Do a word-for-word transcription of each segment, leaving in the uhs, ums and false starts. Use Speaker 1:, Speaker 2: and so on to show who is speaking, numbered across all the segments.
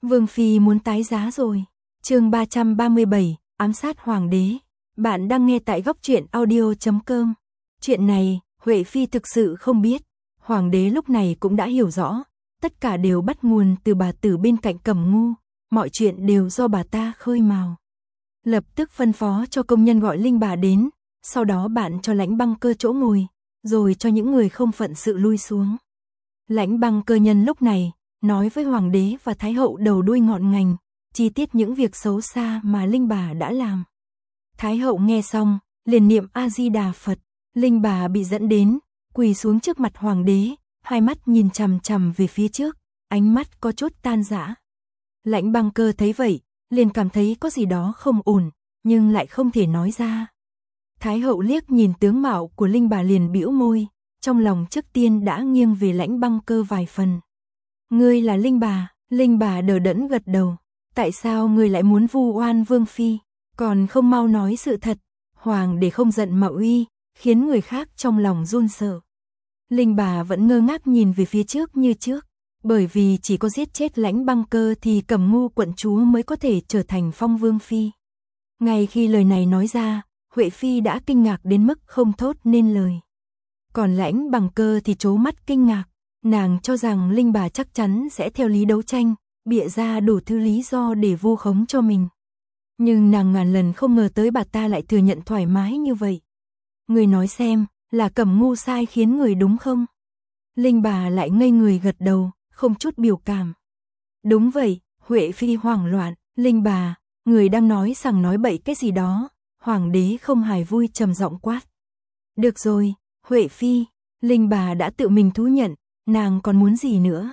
Speaker 1: Vương phi muốn tái giá rồi. Chương ba trăm ba mươi bảy, ám sát hoàng đế. Bạn đang nghe tại góc truyện audio chấm com. Chuyện này, Huệ phi thực sự không biết. Hoàng đế lúc này cũng đã hiểu rõ, tất cả đều bắt nguồn từ bà tử bên cạnh Cẩm Ngu, mọi chuyện đều do bà ta khơi mào. Lập tức phân phó cho công nhân gọi Linh bà đến, sau đó bạn cho Lãnh Băng Cơ chỗ ngồi, rồi cho những người không phận sự lui xuống. Lãnh Băng Cơ nhân lúc này nói với hoàng đế và thái hậu đầu đuôi ngọn ngành, chi tiết những việc xấu xa mà Linh bà đã làm. Thái hậu nghe xong, liền niệm A Di Đà Phật. Linh bà bị dẫn đến, quỳ xuống trước mặt hoàng đế, hai mắt nhìn chằm chằm về phía trước, ánh mắt có chút tan rã. Lãnh Băng Cơ thấy vậy, liền cảm thấy có gì đó không ổn, nhưng lại không thể nói ra. Thái hậu liếc nhìn tướng mạo của Linh bà liền bĩu môi, trong lòng trước tiên đã nghiêng về Lãnh Băng Cơ vài phần. Ngươi là Linh bà? Linh bà đờ đẫn gật đầu. Tại sao ngươi lại muốn vu oan vương phi, còn không mau nói sự thật? Hoàng để không giận mà uy, khiến người khác trong lòng run sợ. Linh bà vẫn ngơ ngác nhìn về phía trước như trước, bởi vì chỉ có giết chết Lãnh Băng Cơ thì Cẩm Ngu quận chúa mới có thể trở thành phong vương phi. Ngay khi lời này nói ra, Huệ phi đã kinh ngạc đến mức không thốt nên lời. Còn Lãnh Băng Cơ thì trố mắt kinh ngạc, nàng cho rằng Linh bà chắc chắn sẽ theo lý đấu tranh, bịa ra đủ thứ lý do để vu khống cho mình. Nhưng nàng ngàn lần không ngờ tới bà ta lại thừa nhận thoải mái như vậy. Người nói xem, là Cẩm Ngu sai khiến người đúng không? Linh bà lại ngây người gật đầu, không chút biểu cảm. Đúng vậy. Huệ phi hoảng loạn. Linh bà, người đang nói sằng nói bậy cái gì đó? Hoàng đế không hài vui trầm giọng quát. Được rồi, Huệ phi. Linh bà đã tự mình thú nhận, nàng còn muốn gì nữa?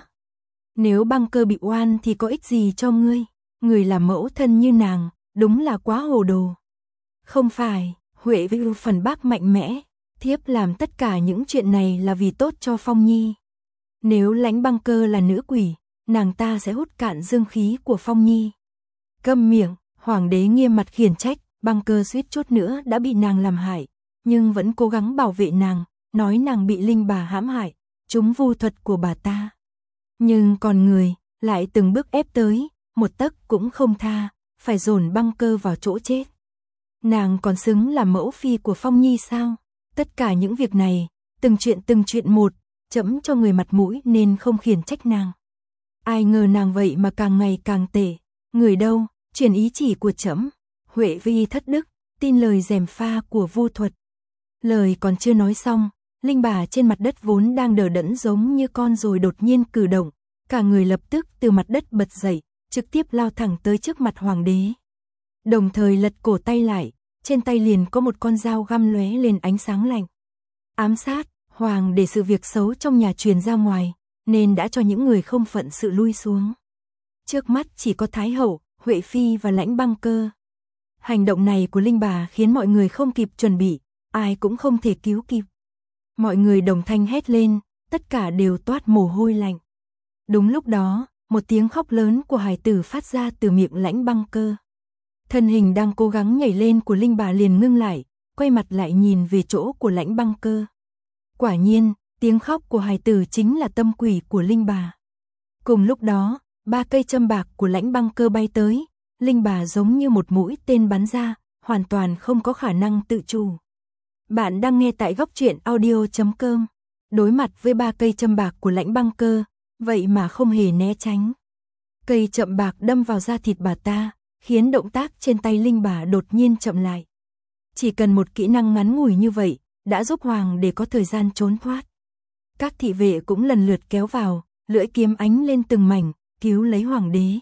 Speaker 1: Nếu Băng Cơ bị oan thì có ích gì cho ngươi? Người là mẫu thân như nàng, đúng là quá hồ đồ. Không phải. Huệ phi phản bác mạnh mẽ. Thiếp làm tất cả những chuyện này là vì tốt cho Phong Nhi. Nếu Lãnh Băng Cơ là nữ quỷ, nàng ta sẽ hút cạn dương khí của Phong Nhi. Câm miệng. Hoàng đế nghiêm mặt khiển trách. Băng Cơ suýt chút nữa đã bị nàng làm hại, nhưng vẫn cố gắng bảo vệ nàng, nói nàng bị Linh bà hãm hại, trúng vu thuật của bà ta. Nhưng còn người lại từng bước ép tới, một tấc cũng không tha, phải dồn Băng Cơ vào chỗ chết. Nàng còn xứng là mẫu phi của Phong Nhi sao? Tất cả những việc này, từng chuyện từng chuyện một, trẫm cho người mặt mũi nên không khiển trách nàng. Ai ngờ nàng vậy mà càng ngày càng tệ. Người đâu, truyền ý chỉ của trẫm. Huệ phi thất đức, tin lời gièm pha của vu thuật. Lời còn chưa nói xong, Linh bà trên mặt đất vốn đang đờ đẫn giống như con rồi đột nhiên cử động, cả người lập tức từ mặt đất bật dậy, trực tiếp lao thẳng tới trước mặt hoàng đế. Đồng thời lật cổ tay lại, trên tay liền có một con dao găm lóe lên ánh sáng lạnh. Ám sát. Hoàng để sự việc xấu trong nhà truyền ra ngoài, nên đã cho những người không phận sự lui xuống. Trước mắt chỉ có Thái hậu, Huệ phi và Lãnh Băng Cơ. Hành động này của Linh bà khiến mọi người không kịp chuẩn bị, ai cũng không thể cứu kịp. Mọi người đồng thanh hét lên, tất cả đều toát mồ hôi lạnh. Đúng lúc đó, một tiếng khóc lớn của hài tử phát ra từ miệng Lãnh Băng Cơ. Thân hình đang cố gắng nhảy lên của Linh bà liền ngưng lại, quay mặt lại nhìn về chỗ của Lãnh Băng Cơ. Quả nhiên, tiếng khóc của hài tử chính là tâm quỷ của Linh bà. Cùng lúc đó, ba cây châm bạc của Lãnh Băng Cơ bay tới, Linh bà giống như một mũi tên bắn ra, hoàn toàn không có khả năng tự chủ. Bạn đang nghe tại góc truyện audio chấm com. Đối mặt với ba cây châm bạc của Lãnh Băng Cơ, vậy mà không hề né tránh. Cây châm bạc đâm vào da thịt bà ta, khiến động tác trên tay Linh bà đột nhiên chậm lại. Chỉ cần một kỹ năng ngắn ngủi như vậy, đã giúp hoàng để có thời gian trốn thoát. Các thị vệ cũng lần lượt kéo vào, lưỡi kiếm ánh lên từng mảnh, cứu lấy hoàng đế.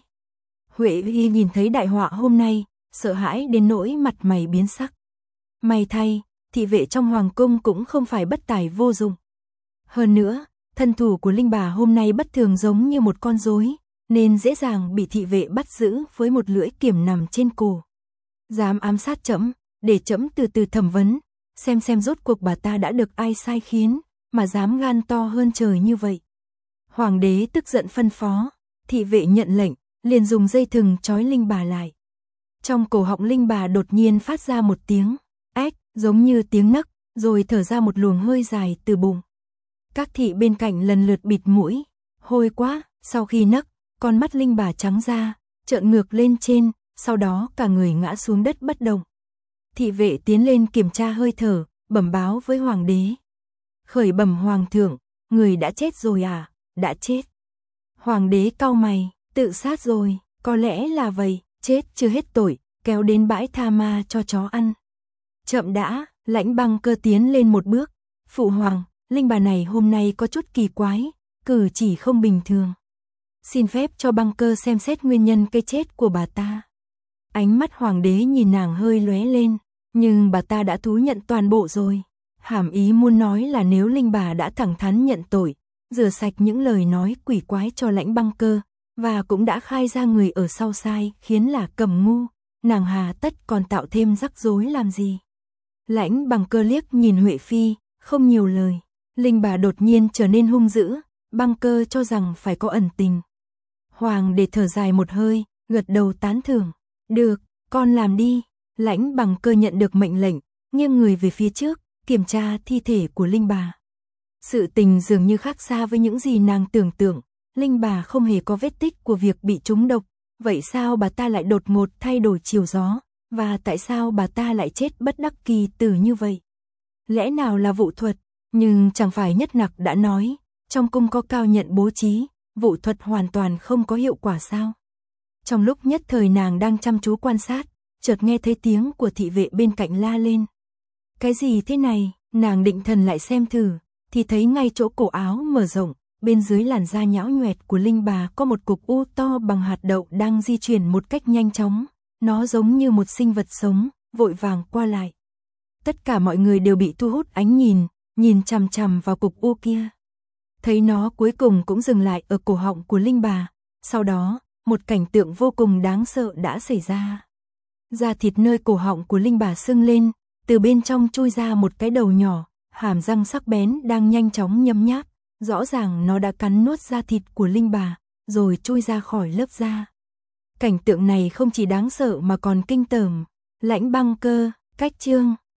Speaker 1: Huệ phi nhìn thấy đại họa hôm nay, sợ hãi đến nỗi mặt mày biến sắc. May thay, thị vệ trong hoàng cung cũng không phải bất tài vô dụng. Hơn nữa, thân thủ của Linh bà hôm nay bất thường giống như một con rối, nên dễ dàng bị thị vệ bắt giữ với một lưỡi kiếm nằm trên cổ. Dám ám sát trẫm, để trẫm từ từ thẩm vấn, xem xem rốt cuộc bà ta đã được ai sai khiến, mà dám gan to hơn trời như vậy. Hoàng đế tức giận phân phó, thị vệ nhận lệnh, liền dùng dây thừng trói Linh bà lại. Trong cổ họng Linh bà đột nhiên phát ra một tiếng ếch, giống như tiếng nấc, rồi thở ra một luồng hơi dài từ bụng. Các thị bên cạnh lần lượt bịt mũi, hôi quá. Sau khi nấc, con mắt Linh Bà trắng ra, trợn ngược lên trên, sau đó cả người ngã xuống đất bất động. Thị vệ tiến lên kiểm tra hơi thở, bẩm báo với hoàng đế. Khởi bẩm hoàng thượng, người đã chết rồi à, đã chết. Hoàng đế cau mày, tự sát rồi, có lẽ là vậy, chết chưa hết tội, kéo đến bãi tha ma cho chó ăn. Chậm đã, Lãnh Băng Cơ tiến lên một bước, phụ hoàng, Linh Bà này hôm nay có chút kỳ quái, cử chỉ không bình thường. Xin phép cho Băng Cơ xem xét nguyên nhân cái chết của bà ta. Ánh mắt hoàng đế nhìn nàng hơi lóe lên, nhưng bà ta đã thú nhận toàn bộ rồi. Hàm ý muốn nói là nếu Linh Bà đã thẳng thắn nhận tội, rửa sạch những lời nói quỷ quái cho Lãnh Băng Cơ, và cũng đã khai ra người ở sau sai khiến là Cẩm ngu, nàng hà tất còn tạo thêm rắc rối làm gì. Lãnh Băng Cơ liếc nhìn Huệ Phi, không nhiều lời. Linh Bà đột nhiên trở nên hung dữ, Băng Cơ cho rằng phải có ẩn tình. Hoàng để thở dài một hơi, gật đầu tán thưởng. Được, con làm đi. Lãnh Băng Cơ nhận được mệnh lệnh, nghiêng người về phía trước, kiểm tra thi thể của Linh Bà. Sự tình dường như khác xa với những gì nàng tưởng tượng. Linh Bà không hề có vết tích của việc bị trúng độc. Vậy sao bà ta lại đột ngột thay đổi chiều gió? Và tại sao bà ta lại chết bất đắc kỳ tử như vậy? Lẽ nào là vụ thuật? Nhưng chẳng phải Nhất Nặc đã nói, trong cung có cao nhận bố trí, vụ thuật hoàn toàn không có hiệu quả sao? Trong lúc nhất thời nàng đang chăm chú quan sát, chợt nghe thấy tiếng của thị vệ bên cạnh la lên. Cái gì thế này? Nàng định thần lại xem thử, thì thấy ngay chỗ cổ áo mở rộng, bên dưới làn da nhão nhoẹt của Linh Bà có một cục u to bằng hạt đậu đang di chuyển một cách nhanh chóng. Nó giống như một sinh vật sống, vội vàng qua lại. Tất cả mọi người đều bị thu hút ánh nhìn, nhìn chằm chằm vào cục u kia. Thấy nó cuối cùng cũng dừng lại ở cổ họng của Linh Bà. Sau đó, một cảnh tượng vô cùng đáng sợ đã xảy ra. Da thịt nơi cổ họng của Linh Bà sưng lên, từ bên trong chui ra một cái đầu nhỏ, hàm răng sắc bén đang nhanh chóng nhấm nháp. Rõ ràng nó đã cắn nuốt da thịt của Linh Bà, rồi chui ra khỏi lớp da. Cảnh tượng này không chỉ đáng sợ mà còn kinh tởm. Lãnh Băng Cơ, cách chương